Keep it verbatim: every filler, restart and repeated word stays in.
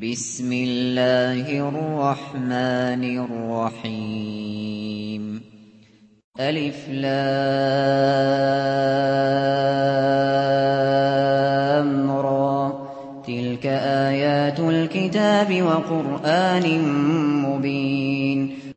بسم الله الرحمن الرحيم ألف لام را تلك آيات الكتاب وقرآن مبين